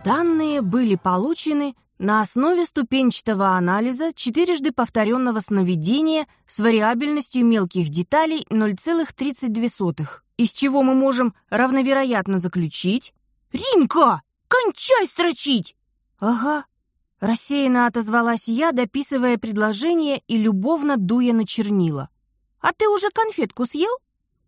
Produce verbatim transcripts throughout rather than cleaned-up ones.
Данные были получены на основе ступенчатого анализа четырежды повторенного сновидения с вариабельностью мелких деталей ноль целых тридцать две сотых, из чего мы можем равновероятно заключить... «Римка, кончай строчить!» «Ага», — рассеянно отозвалась я, дописывая предложение и любовно дуя на чернила. «А ты уже конфетку съел?»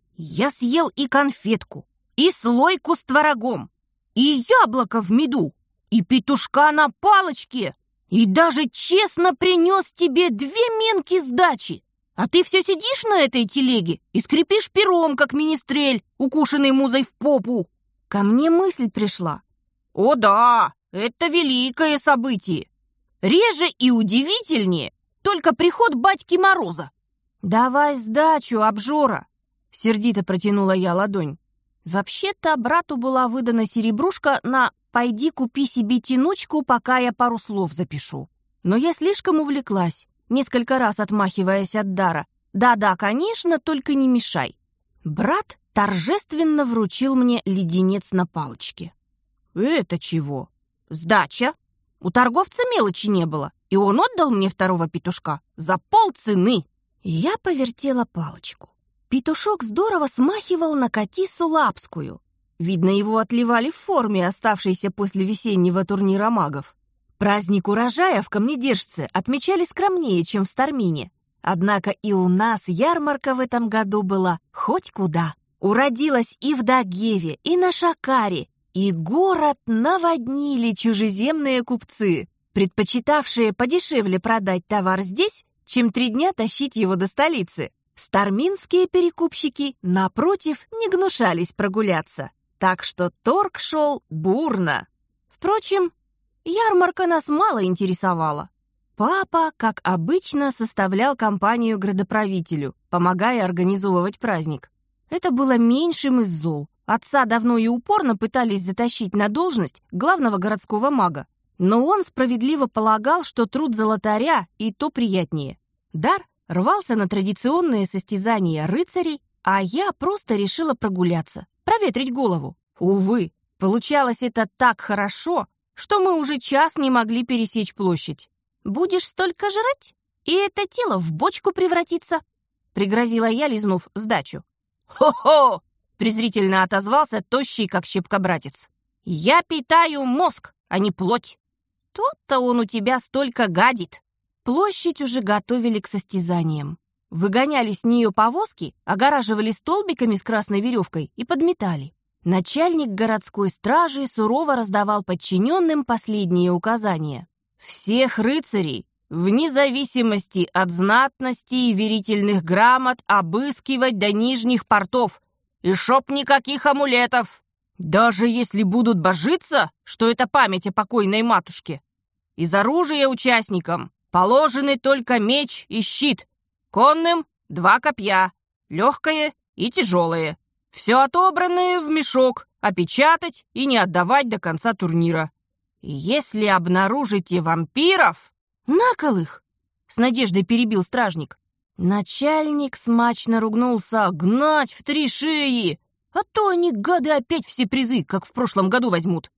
«Я съел и конфетку, и слойку с творогом, и яблоко в меду, и петушка на палочке, и даже честно принес тебе две менки сдачи. А ты все сидишь на этой телеге и скрипишь пером, как министрель, укушенный музой в попу». Ко мне мысль пришла. «О да, это великое событие. Реже и удивительнее только приход батьки Мороза». «Давай сдачу, обжора», — сердито протянула я ладонь. Вообще-то брату была выдана серебрушка на «пойди купи себе тянучку, пока я пару слов запишу». Но я слишком увлеклась, несколько раз отмахиваясь от дара. «Да-да, конечно, только не мешай». Брат торжественно вручил мне леденец на палочке. «Это чего? Сдача? У торговца мелочи не было, и он отдал мне второго петушка за полцены». Я повертела палочку. Петушок здорово смахивал на Катиссу Лапскую. Видно, его отливали в форме, оставшейся после весеннего турнира магов. Праздник урожая в Камнедержце отмечали скромнее, чем в Стармине. Однако и у нас ярмарка в этом году была хоть куда. Уродилась и в Дагеве, и на Шакаре, и город наводнили чужеземные купцы, предпочитавшие подешевле продать товар здесь, чем три дня тащить его до столицы. Старминские перекупщики, напротив, не гнушались прогуляться, так что торг шел бурно. Впрочем, ярмарка нас мало интересовала. Папа, как обычно, составлял компанию градоправителю, помогая организовывать праздник. Это было меньшим из зол. Отца давно и упорно пытались затащить на должность главного городского мага. Но он справедливо полагал, что труд золотаря и то приятнее. Дар рвался на традиционные состязания рыцарей, а я просто решила прогуляться, проветрить голову. Увы, получалось это так хорошо, что мы уже час не могли пересечь площадь. «Будешь столько жрать, и это тело в бочку превратится», — пригрозила я, лизнув сдачу. «Хо-хо!» — презрительно отозвался тощий, как щепка-братец. «Я питаю мозг, а не плоть. То-то он у тебя столько гадит». Площадь уже готовили к состязаниям. Выгоняли с нее повозки, огораживали столбиками с красной веревкой и подметали. Начальник городской стражи сурово раздавал подчиненным последние указания. Всех рыцарей, вне зависимости от знатности и верительных грамот, обыскивать до нижних портов. И чтоб никаких амулетов. Даже если будут божиться, что это память о покойной матушке. Из оружия участникам положены только меч и щит. Конным — два копья, легкое и тяжелое. Все отобранное в мешок, опечатать и не отдавать до конца турнира. И если обнаружите вампиров... «На кол их!» — с надеждой перебил стражник. Начальник смачно ругнулся: «Гнать в три шеи! А то они, гады, опять все призы, как в прошлом году, возьмут».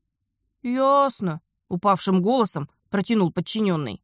«Ясно», — упавшим голосом протянул подчиненный.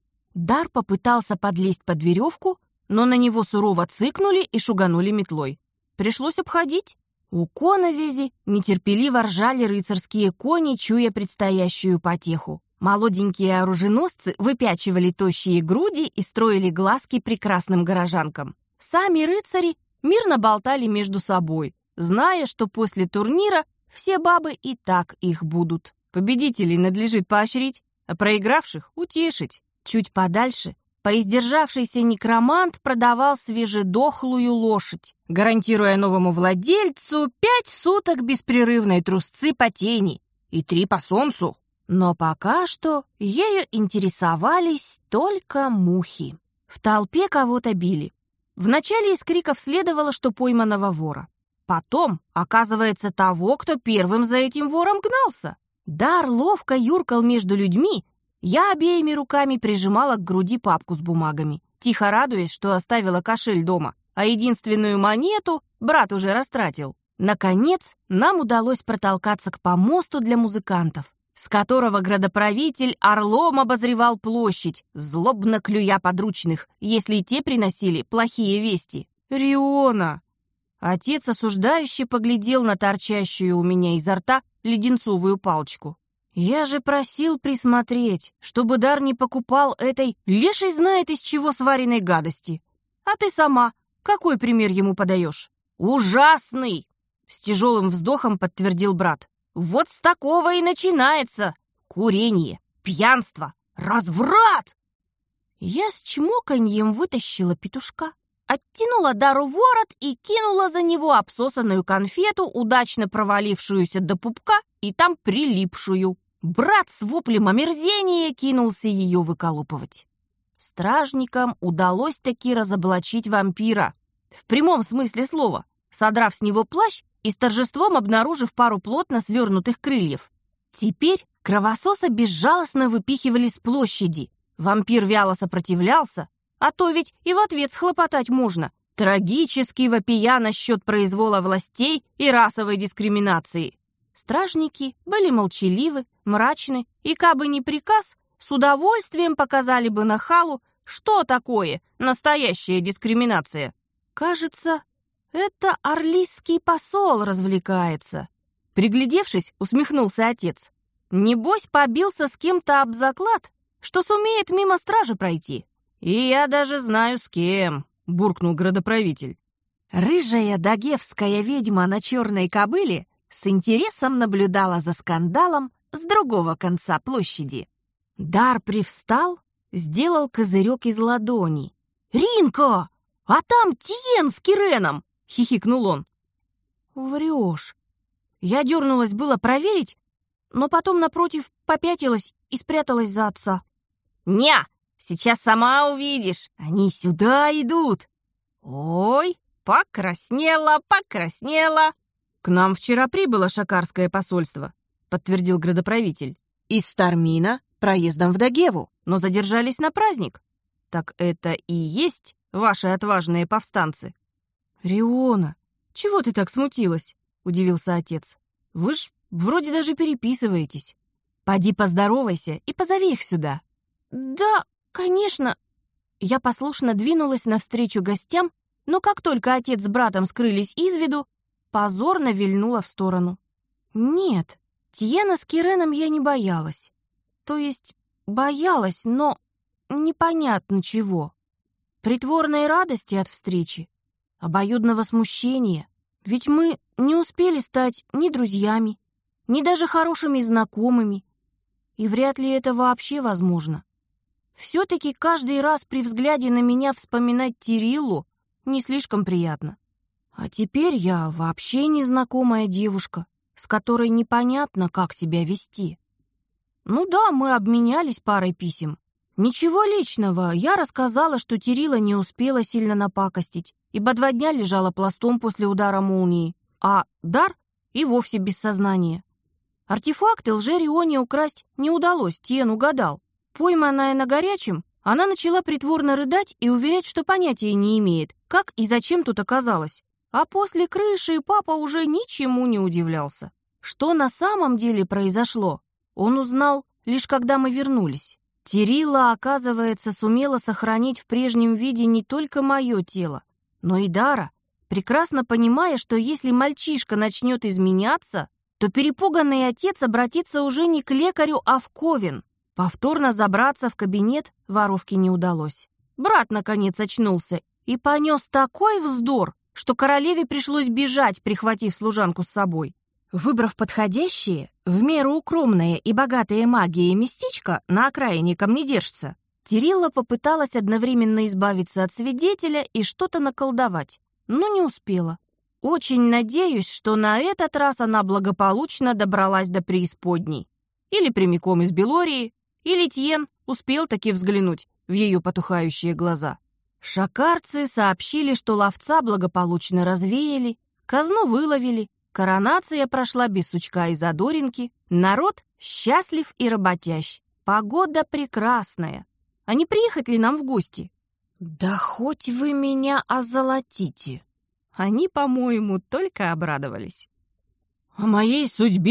Дар попытался подлезть под веревку, но на него сурово цыкнули и шуганули метлой. Пришлось обходить. У коновизи нетерпеливо ржали рыцарские кони, чуя предстоящую потеху. Молоденькие оруженосцы выпячивали тощие груди и строили глазки прекрасным горожанкам. Сами рыцари мирно болтали между собой, зная, что после турнира все бабы и так их будут. Победителей надлежит поощрить, а проигравших — утешить. Чуть подальше поиздержавшийся некромант продавал свежедохлую лошадь, гарантируя новому владельцу пять суток беспрерывной трусцы по тени и три по солнцу. Но пока что ею интересовались только мухи. В толпе кого-то били. Вначале из криков следовало, что пойманного вора. Потом, оказывается, того, кто первым за этим вором гнался. Дар ловко юркал между людьми. Я обеими руками прижимала к груди папку с бумагами, тихо радуясь, что оставила кошель дома, а единственную монету брат уже растратил. Наконец, нам удалось протолкаться к помосту для музыкантов. с которого градоправитель орлом обозревал площадь, злобно клюя подручных, если те приносили плохие вести. «Риона!» Отец осуждающе поглядел на торчащую у меня изо рта леденцовую палочку. «Я же просил присмотреть, чтобы Дар не покупал этой леший знает из чего сваренной гадости. А ты сама какой пример ему подаешь?» «Ужасный!» — с тяжелым вздохом подтвердил брат. «Вот с такого и начинается курение, пьянство, разврат!» Я с чмоканьем вытащила петушка, оттянула Дару ворот и кинула за него обсосанную конфету, удачно провалившуюся до пупка и там прилипшую. Брат с воплем омерзения кинулся ее выколупывать. Стражникам удалось таки разоблачить вампира. В прямом смысле слова, содрав с него плащ и с торжеством обнаружив пару плотно свернутых крыльев. Теперь кровососа безжалостно выпихивали с площади. Вампир вяло сопротивлялся, а то ведь и в ответ схлопотать можно, трагически вопия насчет произвола властей и расовой дискриминации. Стражники были молчаливы, мрачны, и кабы не приказ, с удовольствием показали бы нахалу, что такое настоящая дискриминация. Кажется, это орлийский посол развлекается. Приглядевшись, усмехнулся отец. Небось, побился с кем-то об заклад, что сумеет мимо стражи пройти. И я даже знаю с кем, буркнул градоправитель. Рыжая дагевская ведьма на черной кобыле с интересом наблюдала за скандалом с другого конца площади. Дар привстал, сделал козырек из ладони. «Ринка! А там Тиен с Киреном!» — хихикнул он. «Врешь». Я дернулась было проверить, но потом, напротив, попятилась и спряталась за отца. «Ня! Сейчас сама увидишь! Они сюда идут!» «Ой, покраснела, покраснела!» «К нам вчера прибыло шакарское посольство», — подтвердил градоправитель. «Из Стармина проездом в Дагеву, но задержались на праздник. Так это и есть ваши отважные повстанцы?» «Риона, чего ты так смутилась?» — удивился отец. «Вы ж вроде даже переписываетесь. Поди поздоровайся и позови их сюда». «Да, конечно». Я послушно двинулась навстречу гостям, но как только отец с братом скрылись из виду, позорно вильнула в сторону. Нет, Тиена с Киреном я не боялась. То есть боялась, но непонятно чего. Притворной радости от встречи, обоюдного смущения. Ведь мы не успели стать ни друзьями, ни даже хорошими знакомыми. И вряд ли это вообще возможно. Все-таки каждый раз при взгляде на меня вспоминать Тириллу не слишком приятно. А теперь я вообще незнакомая девушка, с которой непонятно, как себя вести. Ну да, мы обменялись парой писем. Ничего личного, я рассказала, что Тирилла не успела сильно напакостить, ибо два дня лежала пластом после удара молнии, а Дар и вовсе без сознания. Артефакты лже-Рионе украсть не удалось, Тиен угадал. Пойманная на горячем, она начала притворно рыдать и уверять, что понятия не имеет, как и зачем тут оказалась. А после крыши папа уже ничему не удивлялся. Что на самом деле произошло, он узнал лишь когда мы вернулись. Тирилла, оказывается, сумела сохранить в прежнем виде не только мое тело, но и Дара, прекрасно понимая, что если мальчишка начнет изменяться, то перепуганный отец обратится уже не к лекарю, а в Ковен. Повторно забраться в кабинет воровке не удалось. Брат, наконец, очнулся и понес такой вздор, что королеве пришлось бежать, прихватив служанку с собой. Выбрав подходящее, в меру укромное и богатое магией местечко на окраине камнедержца, Тирилла попыталась одновременно избавиться от свидетеля и что-то наколдовать, но не успела. Очень надеюсь, что на этот раз она благополучно добралась до преисподней. Или прямиком из Белории, или Тьен успел таки взглянуть в ее потухающие глаза. Шакарцы сообщили, что ловца благополучно развеяли, казну выловили, коронация прошла без сучка и задоринки, народ счастлив и работящ, погода прекрасная. А не приехать ли нам в гости? Да хоть вы меня озолотите. Они, по-моему, только обрадовались. О моей судьбе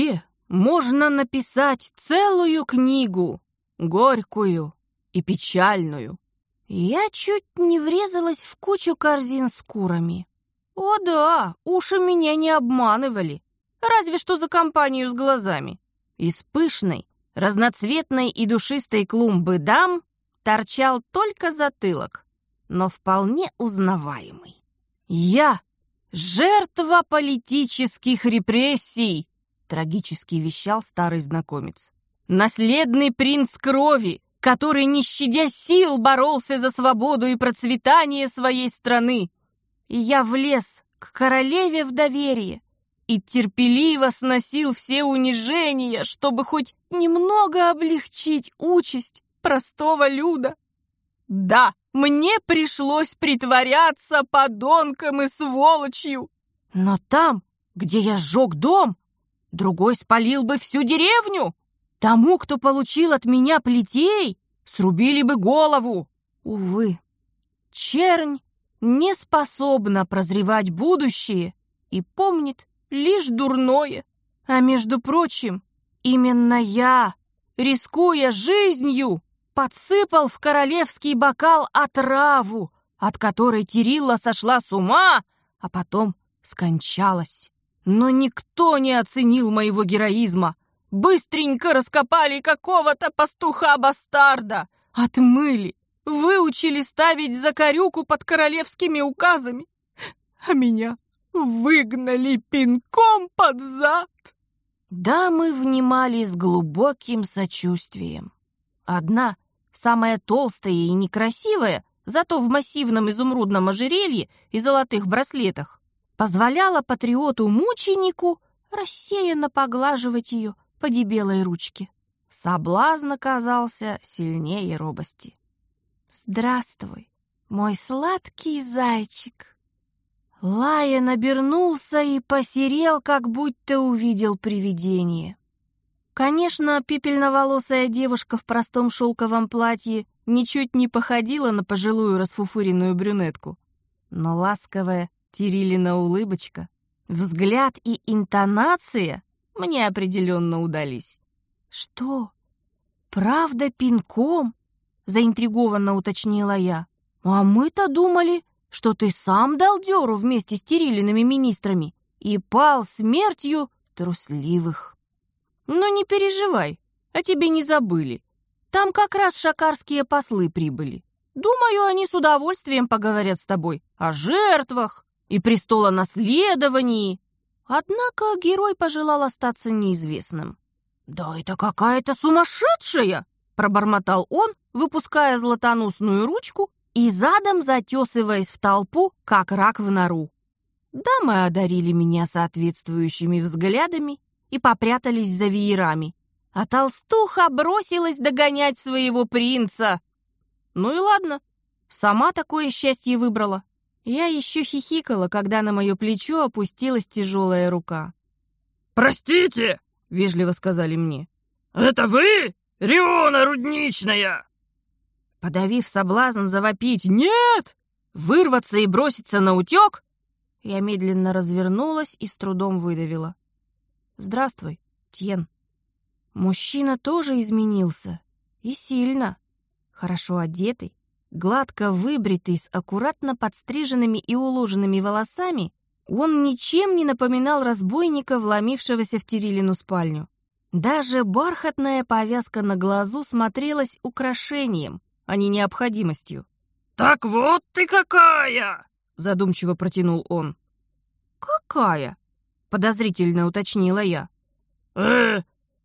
можно написать целую книгу, горькую и печальную. Я чуть не врезалась в кучу корзин с курами. О да, уши меня не обманывали, разве что за компанию с глазами. Из пышной, разноцветной и душистой клумбы дам торчал только затылок, но вполне узнаваемый. Я — жертва политических репрессий, трагически вещал старый знакомец. Наследный принц крови, который, не щадя сил, боролся за свободу и процветание своей страны. И я влез к королеве в доверие и терпеливо сносил все унижения, чтобы хоть немного облегчить участь простого люда. Да, мне пришлось притворяться подонком и сволочью. Но там, где я сжег дом, другой спалил бы всю деревню. Тому, кто получил от меня плетей, срубили бы голову. Увы, чернь не способна прозревать будущее и помнит лишь дурное. А между прочим, именно я, рискуя жизнью, подсыпал в королевский бокал отраву, от которой Тирилла сошла с ума, а потом скончалась. Но никто не оценил моего героизма. Быстренько раскопали какого-то пастуха-бастарда, отмыли, выучили ставить закорюку под королевскими указами, а меня выгнали пинком под зад. Дамы внимали с глубоким сочувствием. Одна, самая толстая и некрасивая, зато в массивном изумрудном ожерелье и золотых браслетах, позволяла патриоту-мученику рассеянно поглаживать ее по дебелой ручке. Соблазн оказался сильнее робости. «Здравствуй, мой сладкий зайчик!» Лайон обернулся и посерел, как будто увидел привидение. Конечно, пепельноволосая девушка в простом шелковом платье ничуть не походила на пожилую расфуфыренную брюнетку, но ласковая Тириллина улыбочка, взгляд и интонация мне определенно удались. «Что, правда пинком?» — заинтригованно уточнила я. «А мы-то думали, что ты сам дал дёру вместе с Тириллиными министрами и пал смертью трусливых». «Ну не переживай, о тебе не забыли. Там как раз шакарские послы прибыли. Думаю, они с удовольствием поговорят с тобой о жертвах и престолонаследовании». Однако герой пожелал остаться неизвестным. «Да это какая-то сумасшедшая!» — пробормотал он, выпуская златоносную ручку и задом затесываясь в толпу, как рак в нору. Дамы одарили меня соответствующими взглядами и попрятались за веерами, а толстуха бросилась догонять своего принца. Ну и ладно, сама такое счастье выбрала. Я еще хихикала, когда на мое плечо опустилась тяжелая рука. «Простите!» — вежливо сказали мне. «Это вы, Риона Рудничная?» Подавив соблазн завопить «Нет!», вырваться и броситься на утек, я медленно развернулась и с трудом выдавила. «Здравствуй, Тьен». Мужчина тоже изменился. И сильно. Хорошо одетый, гладко выбритый, с аккуратно подстриженными и уложенными волосами, он ничем не напоминал разбойника, вломившегося в Тириллину спальню. Даже бархатная повязка на глазу смотрелась украшением, а не необходимостью. «Так вот ты какая!» — задумчиво протянул он. «Какая?» — подозрительно уточнила я. «Э,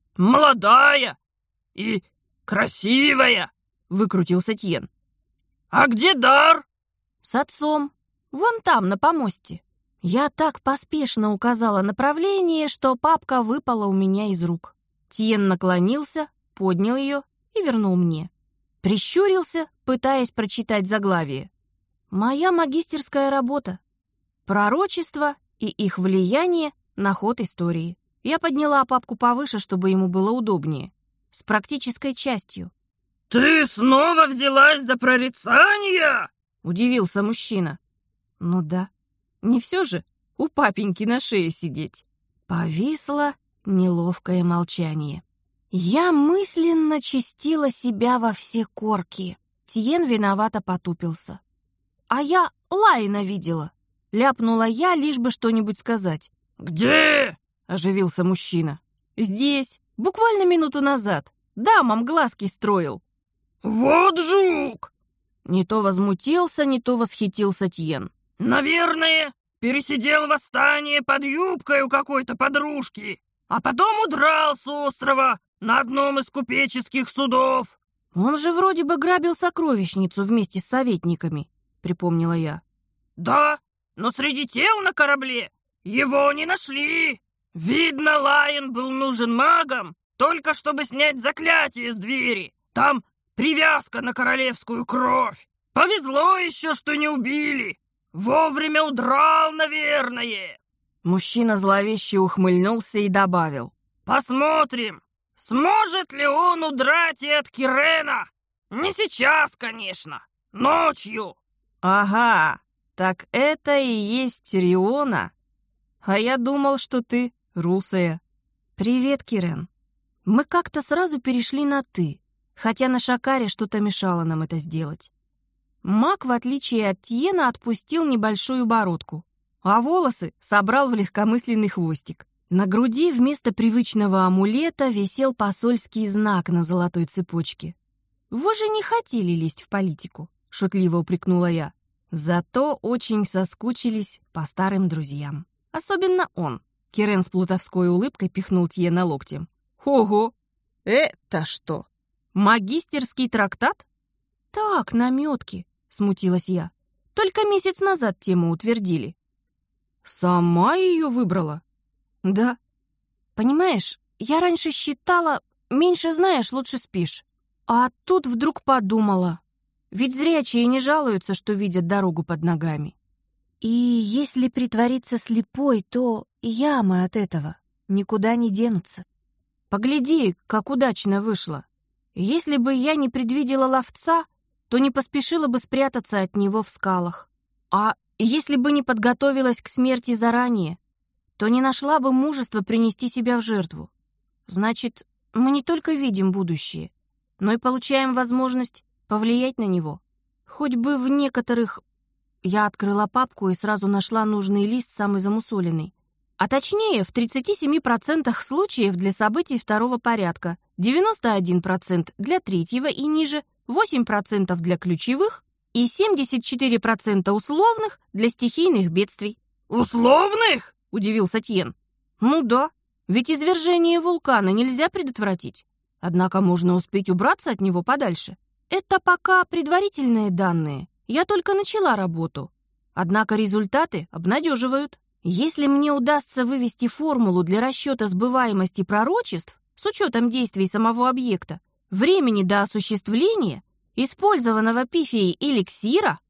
молодая и красивая!» — выкрутился Тьен. «А где дар?» «С отцом. Вон там, на помосте». Я так поспешно указала направление, что папка выпала у меня из рук. Тьен наклонился, поднял ее и вернул мне. Прищурился, пытаясь прочитать заглавие. «Моя магистерская работа. Пророчества и их влияние на ход истории». Я подняла папку повыше, чтобы ему было удобнее. С практической частью. «Ты снова взялась за прорицание?» — удивился мужчина. «Ну да, не все же у папеньки на шее сидеть». Повисла неловкое молчание. Я мысленно чистила себя во все корки. Тиен виновато потупился. «А я Лайна видела», — ляпнула я, лишь бы что-нибудь сказать. «Где?» — оживился мужчина. «Здесь, буквально минуту назад. Дамам глазки строил». «Вот жук!» Не то возмутился, не то восхитился Тиен. «Наверное, пересидел восстание под юбкой у какой-то подружки, а потом удрал с острова на одном из купеческих судов». «Он же вроде бы грабил сокровищницу вместе с советниками», — припомнила я. «Да, но среди тел на корабле его не нашли. Видно, Лайон был нужен магам, только чтобы снять заклятие с двери. Там привязка на королевскую кровь. Повезло еще, что не убили. Вовремя удрал, наверное». Мужчина зловеще ухмыльнулся и добавил. «Посмотрим, сможет ли он удрать и от Кирена. Не сейчас, конечно, ночью». «Ага, так это и есть Риона. А я думал, что ты русая». «Привет, Кирен». Мы как-то сразу перешли на «ты», хотя на Шакаре что-то мешало нам это сделать. Маг, в отличие от Тиена, отпустил небольшую бородку, а волосы собрал в легкомысленный хвостик. На груди вместо привычного амулета висел посольский знак на золотой цепочке. «Вы же не хотели лезть в политику», — шутливо упрекнула я. Зато очень соскучились по старым друзьям. Особенно он. Кирен с плутовской улыбкой пихнул Тиена локтем. «Ого! Это что? Магистерский трактат?» «Так, намётки», — смутилась я. «Только месяц назад тему утвердили». «Сама ее выбрала?» «Да. Понимаешь, я раньше считала, меньше знаешь, лучше спишь. А тут вдруг подумала, ведь зрячие не жалуются, что видят дорогу под ногами. И если притвориться слепой, то ямы от этого никуда не денутся. Погляди, как удачно вышло. Если бы я не предвидела ловца, то не поспешила бы спрятаться от него в скалах. А если бы не подготовилась к смерти заранее, то не нашла бы мужества принести себя в жертву. Значит, мы не только видим будущее, но и получаем возможность повлиять на него. Хоть бы в некоторых...» Я открыла папку и сразу нашла нужный лист, самый замусоленный. А точнее, в тридцати семи процентах случаев для событий второго порядка, девяносто один процент для третьего и ниже, восемь процентов для ключевых и семьдесят четыре процента условных для стихийных бедствий. «Условных?» — удивился Тьен. «Ну да, ведь извержение вулкана нельзя предотвратить. Однако можно успеть убраться от него подальше. Это пока предварительные данные. Я только начала работу. Однако результаты обнадеживают. Если мне удастся вывести формулу для расчета сбываемости пророчеств с учетом действий самого объекта, времени до осуществления, использованного пифией эликсира...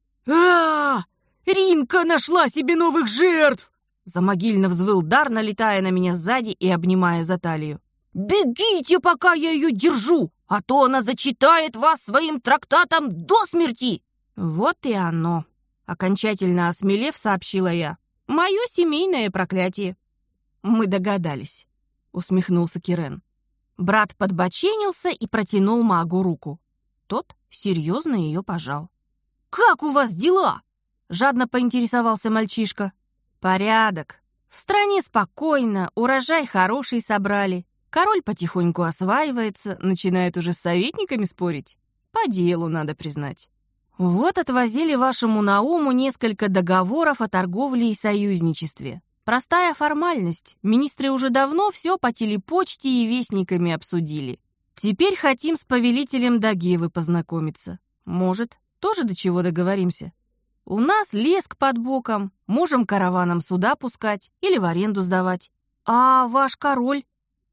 а Ринка нашла себе новых жертв! Замогильно взвыл Дар, налетая на меня сзади и обнимая за талию. «Бегите, пока я ее держу, а то она зачитает вас своим трактатом до смерти!» «Вот и оно!» — окончательно осмелев, сообщила я. «Мое семейное проклятие». «Мы догадались», — усмехнулся Кирен. Брат подбоченился и протянул магу руку. Тот серьезно ее пожал. «Как у вас дела?» — жадно поинтересовался мальчишка. «Порядок. В стране спокойно, урожай хороший собрали. Король потихоньку осваивается, начинает уже с советниками спорить. По делу, надо признать. Вот отвозили вашему Науму несколько договоров о торговле и союзничестве. Простая формальность. Министры уже давно все по телепочте и вестниками обсудили. Теперь хотим с повелителем Дагевы познакомиться. Может, тоже до чего договоримся? У нас леск под боком, можем караваном суда пускать или в аренду сдавать. А ваш король?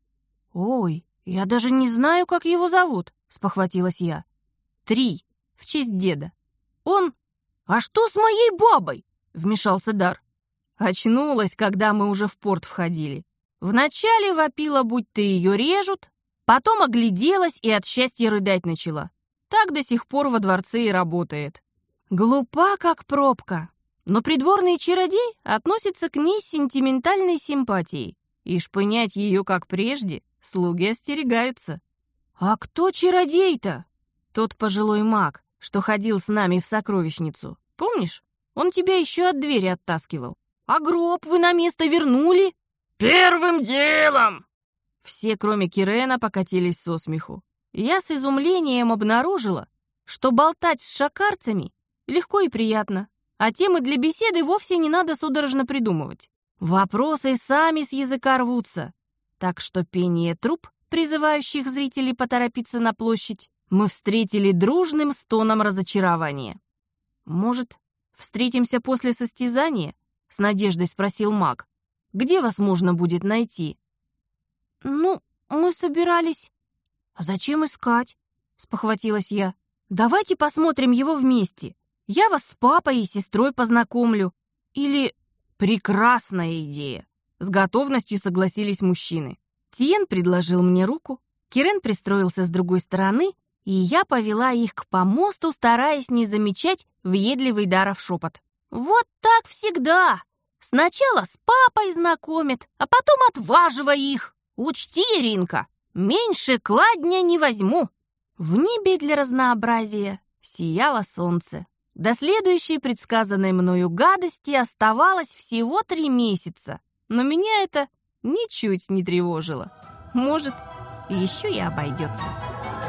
Ой, я даже не знаю, как его зовут, спохватилась я. Три, в честь деда. Он... А что с моей бабой? Вмешался Дар. Очнулась, когда мы уже в порт входили. Вначале вопила, будь то ее режут, потом огляделась и от счастья рыдать начала. Так до сих пор во дворце и работает. Глупа, как пробка. Но придворный чародей относится к ней с сентиментальной симпатией. И шпынять ее, как прежде, слуги остерегаются. А кто чародей-то? Тот пожилой маг, что ходил с нами в сокровищницу. Помнишь? Он тебя еще от двери оттаскивал. А гроб вы на место вернули? Первым делом! Все, кроме Кирена, покатились со смеху. Я с изумлением обнаружила, что болтать с шакарцами легко и приятно, а темы для беседы вовсе не надо судорожно придумывать. Вопросы сами с языка рвутся. Так что пение труб, призывающих зрителей поторопиться на площадь, мы встретили дружным стоном разочарования. «Может, встретимся после состязания?» — с надеждой спросил маг. «Где вас можно будет найти?» «Ну, мы собирались...» «А зачем искать?» — спохватилась я. «Давайте посмотрим его вместе. Я вас с папой и сестрой познакомлю. Или...» «Прекрасная идея!» — с готовностью согласились мужчины. Тиен предложил мне руку, Кирен пристроился с другой стороны, и я повела их к помосту, стараясь не замечать въедливый Даров шепот. «Вот так всегда! Сначала с папой знакомят, а потом отваживай их! Учти, Иринка, меньше кладня не возьму!» В небе для разнообразия сияло солнце. До следующей предсказанной мною гадости оставалось всего три месяца, но меня это ничуть не тревожило. Может, еще и обойдется.